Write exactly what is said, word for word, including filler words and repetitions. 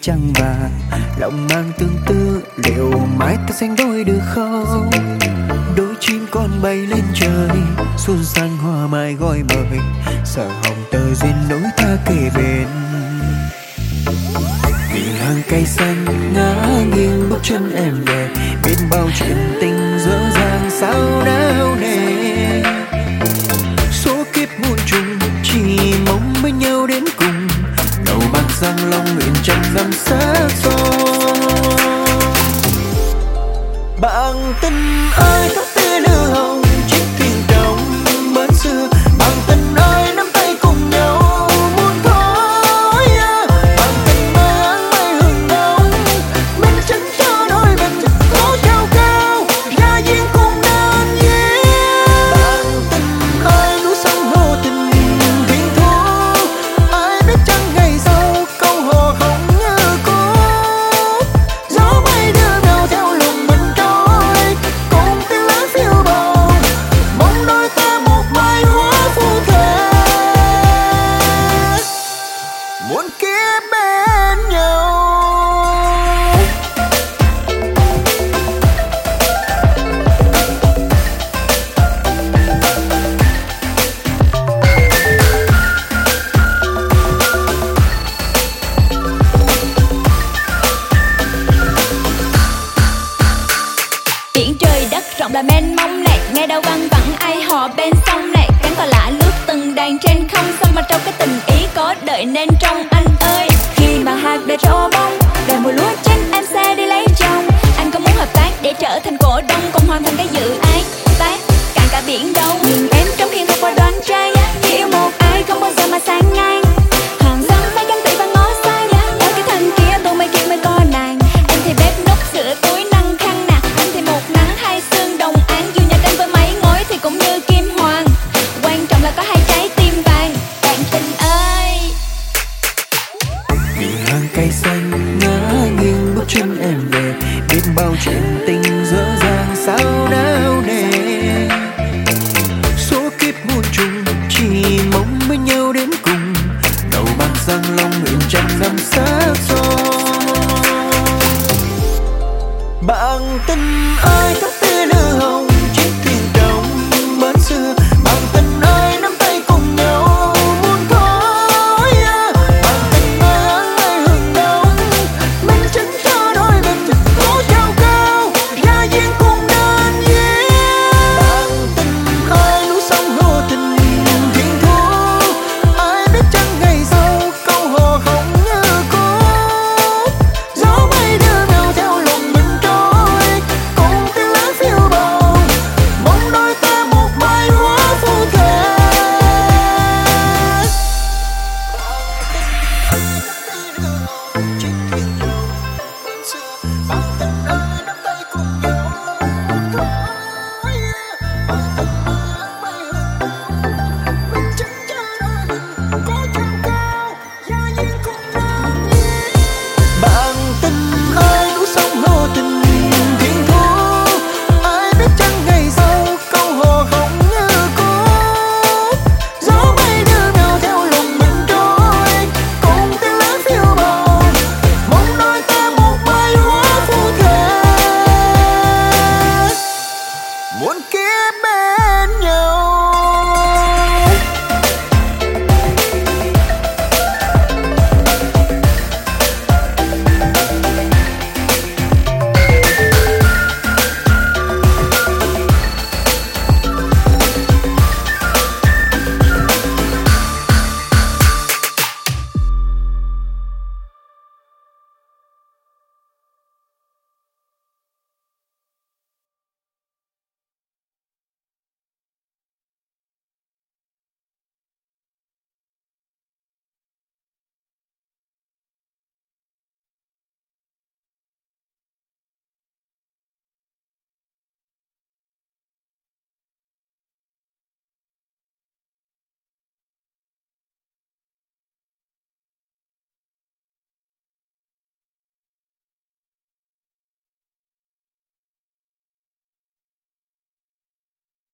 trăng vàng, lòng mang tương tư liệu mãi ta sánh đôi được không? Đôi chim con bay lên trời, xuân sang hoa mai gọi mời, sở hồng tơ duyên nối ta kề bên. Vì hàng cây xanh ngã nghiêng bước chân em về, biết bao chuyện tình dở dàng sao đau nề. Số kiếp muôn trùng chỉ mong bên nhau đến cùng, đầu bạc giang long nguyện trăm năm xa xôi. Bằng tình ơi thắm tươi lửa hồng, chiếc thuyền trong bến xưa. Bằng tình ơi nắm tay cùng nhau muôn thối. Bằng tình mơ áng mây hừng đông, mình chân cho đôi mình cố treo cao, gia duyên cùng nên duyên. Bằng tình ơi núi sông hồ tình viên thu, ai biết chăng ngày sau câu hò không như cũ. Gió bay đưa nhau theo lòng mình trôi, cùng tiếng lá phiêu bồng, mong đôi ta một mai hóa phù thể, muôn kiếp bên nhau. Biển trời đất rộng là mênh mông này, nghe đâu văng vẳng ai hò bên sông này. Cánh cò lạ lướt từng đàn trên không, sao mà trong cái tình ý có đợi nên trong anh ơi. Khi mà hạt để trổ bông, đời mùa lúa chín em sẽ đi lấy chồng. Anh có muốn hợp tác để trở thành cổ đông, cùng hoàn thành cái dự án tác cạn cả biển đâu. Nhưng em trong khi thật qua đoan trang, chỉ yêu một ai không bao giờ mà sang ngang. Hàng rong phải ganh tị và ngó sai, ở cái thành kia tôi mấy kia mới có nàng. Em thì bếp núc sữa túi năng khăn nè, anh thì một nắng hai sương đồng án. Dù nhà tranh với mấy ngói thì cũng như kim hoàng, quan trọng là có hai trái tim vàng. Bạn tình ơi, Vì hàng cây xanh ngã nghiêng bước chân em về, biết bao chuyện tình dở dàng sao đau nề. Số kiếp muôn trùng chỉ mong bên nhau đến cùng, đầu bạc giang long nguyện trăm năm xa xôi. Bằng tình ơi